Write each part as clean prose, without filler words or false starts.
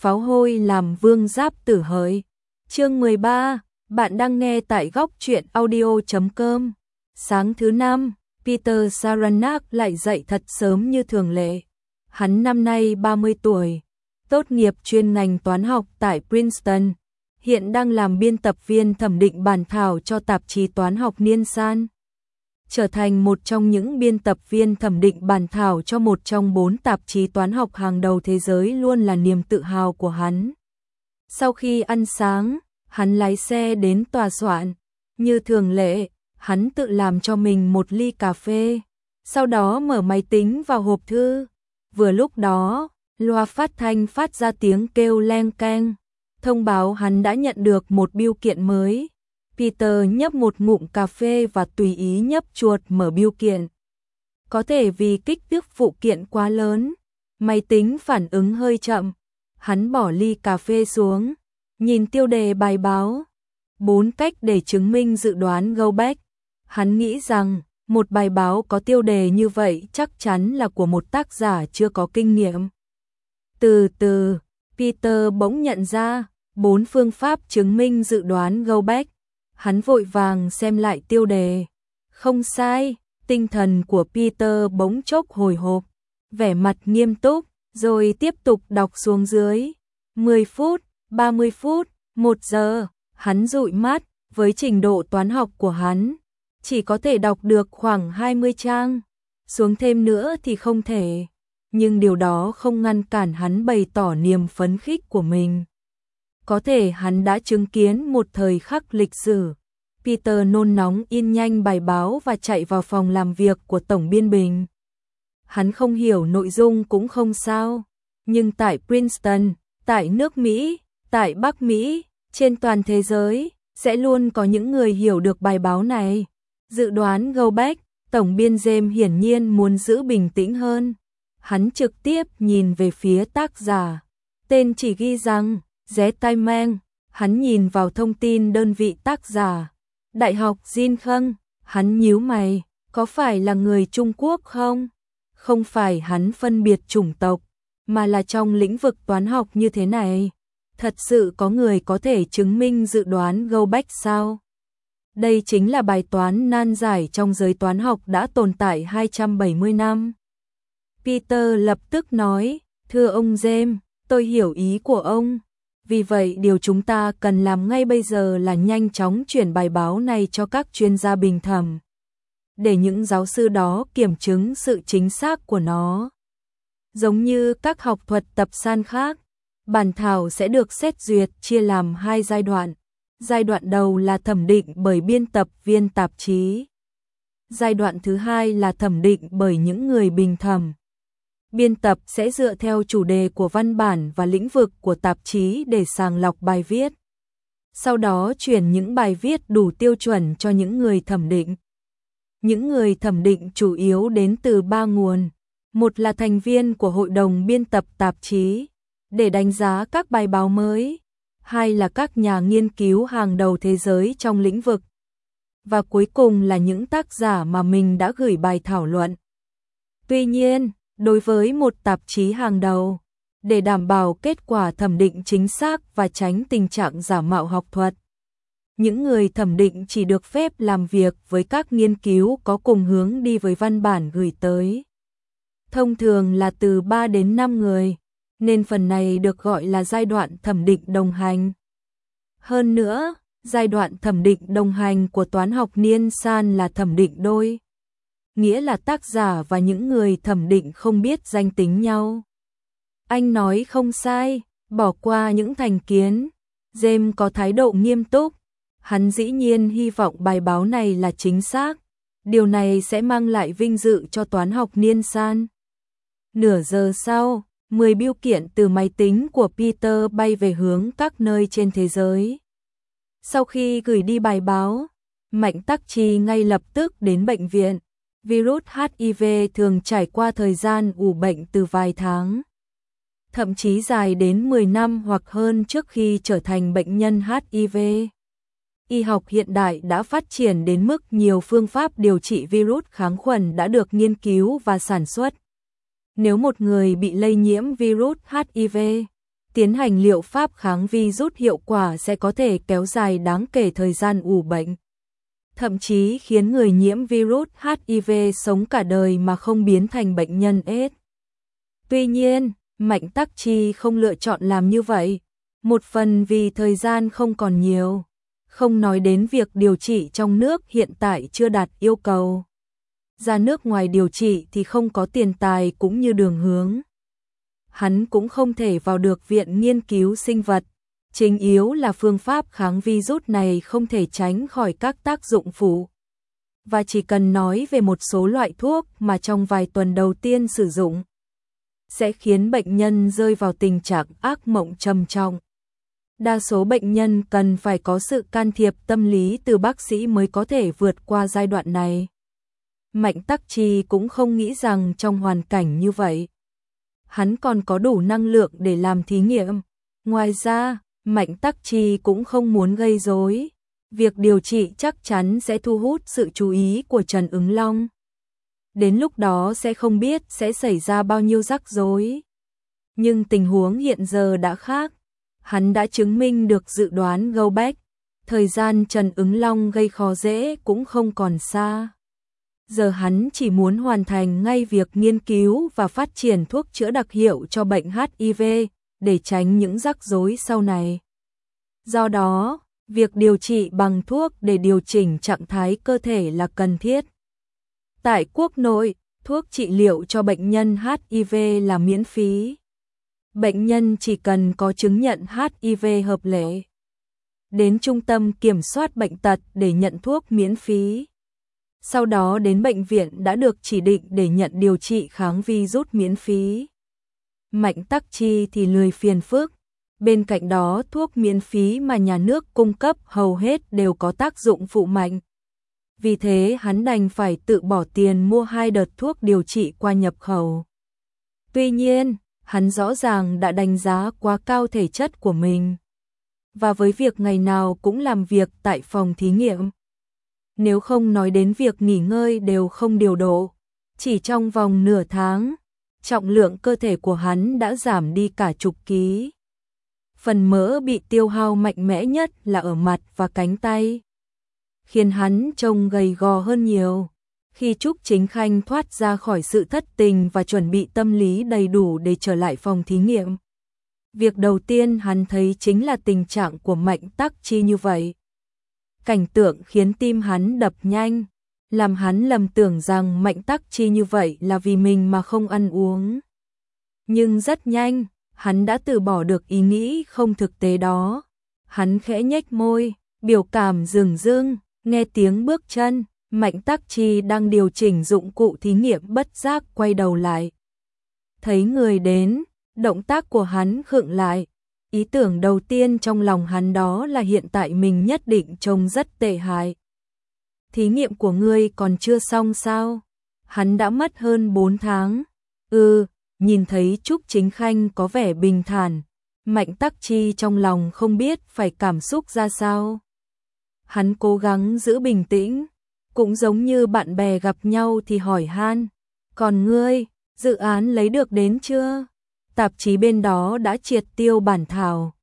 pháo hôi làm vương giáp tử hỡi. Chương 13, bạn đang nghe tại góc truyện audio.com. Sáng thứ năm, Peter Saranac lại dậy thật sớm như thường lệ. Hắn năm nay 30 tuổi, tốt nghiệp chuyên ngành toán học tại Princeton, hiện đang làm biên tập viên thẩm định bản thảo cho tạp chí toán học Nielsen. Trở thành một trong những biên tập viên thẩm định bản thảo cho một trong 4 tạp chí toán học hàng đầu thế giới luôn là niềm tự hào của hắn. Sau khi ăn sáng, hắn lái xe đến tòa soạn. Như thường lệ, hắn tự làm cho mình một ly cà phê, sau đó mở máy tính vào hộp thư. Vừa lúc đó, loa phát thanh phát ra tiếng kêu leng keng, thông báo hắn đã nhận được một bưu kiện mới. Peter nhấp một ngụm cà phê và tùy ý nhấp chuột mở bưu kiện. Có thể vì kích thước phụ kiện quá lớn, máy tính phản ứng hơi chậm. Hắn bỏ ly cà phê xuống, nhìn tiêu đề bài báo. 4 cách để chứng minh dự đoán Gauss. Hắn nghĩ rằng, một bài báo có tiêu đề như vậy chắc chắn là của một tác giả chưa có kinh nghiệm. Từ từ, Peter bỗng nhận ra 4 phương pháp chứng minh dự đoán Gauss. Hắn vội vàng xem lại tiêu đề. Không sai, tinh thần của Peter bỗng chốc hồi hộp, vẻ mặt nghiêm túc, rồi tiếp tục đọc xuống dưới. 10 phút, 30 phút, 1 giờ, hắn dụi mắt, với trình độ toán học của hắn, chỉ có thể đọc được khoảng 20 trang, xuống thêm nữa thì không thể. Nhưng điều đó không ngăn cản hắn bày tỏ niềm phấn khích của mình. Có thể hắn đã chứng kiến một thời khắc lịch sử. Peter nôn nóng in nhanh bài báo và chạy vào phòng làm việc của tổng biên bình. Hắn không hiểu nội dung cũng không sao, nhưng tại Princeton, tại nước Mỹ, tại Bắc Mỹ, trên toàn thế giới, sẽ luôn có những người hiểu được bài báo này. Dự đoán Gauss, tổng biên James hiển nhiên muốn giữ bình tĩnh hơn. Hắn trực tiếp nhìn về phía tác giả. Tên chỉ ghi rằng, Zé Tai Mang. Hắn nhìn vào thông tin đơn vị tác giả. Đại học Jin Khang. Hắn nhíu mày, có phải là người Trung Quốc không? Không phải hắn phân biệt chủng tộc, mà là trong lĩnh vực toán học như thế này. Thật sự có người có thể chứng minh dự đoán Gauss sao? Đây chính là bài toán nan giải trong giới toán học đã tồn tại 270 năm. Peter lập tức nói, thưa ông James, tôi hiểu ý của ông. Vì vậy điều chúng ta cần làm ngay bây giờ là nhanh chóng chuyển bài báo này cho các chuyên gia bình thẩm, để những giáo sư đó kiểm chứng sự chính xác của nó. Giống như các học thuật tập san khác, bản thảo sẽ được xét duyệt chia làm 2 giai đoạn. Giai đoạn đầu là thẩm định bởi biên tập viên tạp chí. Giai đoạn thứ hai là thẩm định bởi những người bình thẩm. Biên tập sẽ dựa theo chủ đề của văn bản và lĩnh vực của tạp chí để sàng lọc bài viết. Sau đó chuyển những bài viết đủ tiêu chuẩn cho những người thẩm định. Những người thẩm định chủ yếu đến từ 3 nguồn. Một là thành viên của hội đồng biên tập tạp chí, để đánh giá các bài báo mới. 2 là các nhà nghiên cứu hàng đầu thế giới trong lĩnh vực. Và cuối cùng là những tác giả mà mình đã gửi bài thảo luận. Tuy nhiên, đối với một tạp chí hàng đầu, để đảm bảo kết quả thẩm định chính xác và tránh tình trạng giả mạo học thuật, những người thẩm định chỉ được phép làm việc với các nghiên cứu có cùng hướng đi với văn bản gửi tới. Thông thường là từ 3 đến 5 người, nên phần này được gọi là giai đoạn thẩm định đồng hành. Hơn nữa, giai đoạn thẩm định đồng hành của toán học Nielsen là thẩm định đôi. Nghĩa là tác giả và những người thẩm định không biết danh tính nhau. Anh nói không sai, bỏ qua những thành kiến. James có thái độ nghiêm túc. Hắn dĩ nhiên hy vọng bài báo này là chính xác. Điều này sẽ mang lại vinh dự cho toán học Nielsen. Nửa giờ sau, 10 bưu kiện từ máy tính của Peter bay về hướng các nơi trên thế giới. Sau khi gửi đi bài báo, Mạnh Tắc Chi ngay lập tức đến bệnh viện. Virus HIV thường trải qua thời gian ủ bệnh từ vài tháng, thậm chí dài đến 10 năm hoặc hơn trước khi trở thành bệnh nhân HIV. Y học hiện đại đã phát triển đến mức nhiều phương pháp điều trị virus kháng khuẩn đã được nghiên cứu và sản xuất. Nếu một người bị lây nhiễm virus HIV, tiến hành liệu pháp kháng virus hiệu quả sẽ có thể kéo dài đáng kể thời gian ủ bệnh, thậm chí khiến người nhiễm virus HIV sống cả đời mà không biến thành bệnh nhân AIDS. Tuy nhiên, Mạnh Tắc Chi không lựa chọn làm như vậy, một phần vì thời gian không còn nhiều, không nói đến việc điều trị trong nước hiện tại chưa đạt yêu cầu. Ra nước ngoài điều trị thì không có tiền tài cũng như đường hướng. Hắn cũng không thể vào được viện nghiên cứu sinh vật, chính yếu là phương pháp kháng virus này không thể tránh khỏi các tác dụng phụ. Và chỉ cần nói về một số loại thuốc mà trong vài tuần đầu tiên sử dụng, sẽ khiến bệnh nhân rơi vào tình trạng ác mộng trầm trọng. Đa số bệnh nhân cần phải có sự can thiệp tâm lý từ bác sĩ mới có thể vượt qua giai đoạn này. Mạnh Tắc Chi cũng không nghĩ rằng trong hoàn cảnh như vậy, hắn còn có đủ năng lượng để làm thí nghiệm. Ngoài ra, Mạnh Tắc Chi cũng không muốn gây rối. Việc điều trị chắc chắn sẽ thu hút sự chú ý của Trần Ứng Long. Đến lúc đó sẽ không biết sẽ xảy ra bao nhiêu rắc rối. Nhưng tình huống hiện giờ đã khác. Hắn đã chứng minh được dự đoán Go Back. Thời gian Trần Ứng Long gây khó dễ cũng không còn xa. Giờ hắn chỉ muốn hoàn thành ngay việc nghiên cứu và phát triển thuốc chữa đặc hiệu cho bệnh HIV để tránh những rắc rối sau này. Do đó, việc điều trị bằng thuốc để điều chỉnh trạng thái cơ thể là cần thiết. Tại quốc nội, thuốc trị liệu cho bệnh nhân HIV là miễn phí. Bệnh nhân chỉ cần có chứng nhận HIV hợp lệ, đến trung tâm kiểm soát bệnh tật để nhận thuốc miễn phí. Sau đó đến bệnh viện đã được chỉ định để nhận điều trị kháng virus miễn phí. Mạnh Tắc Chi thì lười phiền phức. Bên cạnh đó thuốc miễn phí mà nhà nước cung cấp hầu hết đều có tác dụng phụ mạnh. Vì thế hắn đành phải tự bỏ tiền mua 2 đợt thuốc điều trị qua nhập khẩu. Tuy nhiên, hắn rõ ràng đã đánh giá quá cao thể chất của mình. Và với việc ngày nào cũng làm việc tại phòng thí nghiệm, nếu không nói đến việc nghỉ ngơi đều không điều độ, chỉ trong vòng nửa tháng, trọng lượng cơ thể của hắn đã giảm đi cả chục ký. Phần mỡ bị tiêu hao mạnh mẽ nhất là ở mặt và cánh tay, khiến hắn trông gầy gò hơn nhiều. Khi Trúc Chính Khanh thoát ra khỏi sự thất tình và chuẩn bị tâm lý đầy đủ để trở lại phòng thí nghiệm, việc đầu tiên hắn thấy chính là tình trạng của Mạnh Tắc Chi như vậy. Cảnh tượng khiến tim hắn đập nhanh, làm hắn lầm tưởng rằng Mạnh Tắc Chi như vậy là vì mình mà không ăn uống. Nhưng rất nhanh, hắn đã từ bỏ được ý nghĩ không thực tế đó. Hắn khẽ nhếch môi, biểu cảm dửng dưng, nghe tiếng bước chân, Mạnh Tắc Chi đang điều chỉnh dụng cụ thí nghiệm bất giác quay đầu lại. Thấy người đến, động tác của hắn khựng lại. Ý tưởng đầu tiên trong lòng hắn đó là hiện tại mình nhất định trông rất tệ hại. Thí nghiệm của ngươi còn chưa xong sao? Hắn đã mất hơn 4 tháng. Nhìn thấy Trúc Chính Khanh có vẻ bình thản, Mạnh Tắc Chi trong lòng không biết phải cảm xúc ra sao. Hắn cố gắng giữ bình tĩnh, cũng giống như bạn bè gặp nhau thì hỏi han. Còn ngươi, dự án lấy được đến chưa? Tạp chí bên đó đã triệt tiêu bản thảo.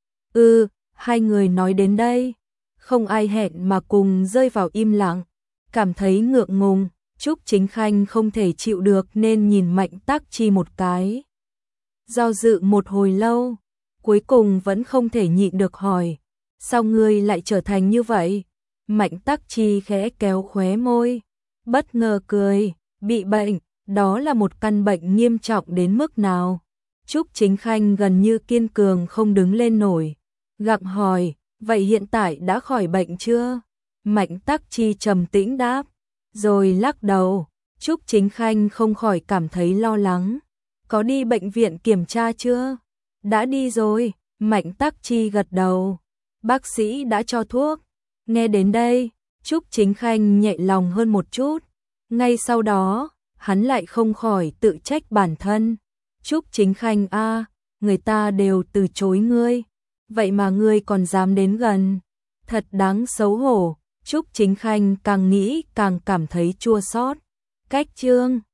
Hai người nói đến đây, không ai hẹn mà cùng rơi vào im lặng, cảm thấy ngượng ngùng. Trúc Chính Khanh không thể chịu được nên nhìn Mạnh Tắc Chi một cái. Do dự một hồi lâu, cuối cùng vẫn không thể nhịn được hỏi, sao ngươi lại trở thành như vậy? Mạnh Tắc Chi khẽ kéo khóe môi, bất ngờ cười, bị bệnh, đó là một căn bệnh nghiêm trọng đến mức nào? Trúc Chính Khanh gần như kiên cường không đứng lên nổi, gặng hỏi, vậy hiện tại đã khỏi bệnh chưa? Mạnh Tắc Chi trầm tĩnh đáp, rồi lắc đầu. Trúc Chính Khanh không khỏi cảm thấy lo lắng. Có đi bệnh viện kiểm tra chưa? Đã đi rồi, Mạnh Tắc Chi gật đầu. Bác sĩ đã cho thuốc. Nghe đến đây, Trúc Chính Khanh nhẹ lòng hơn một chút. Ngay sau đó, hắn lại không khỏi tự trách bản thân. Trúc Chính Khanh người ta đều từ chối ngươi. Vậy mà ngươi còn dám đến gần. Thật đáng xấu hổ. Trúc Chính Khanh càng nghĩ càng cảm thấy chua xót. Cách chương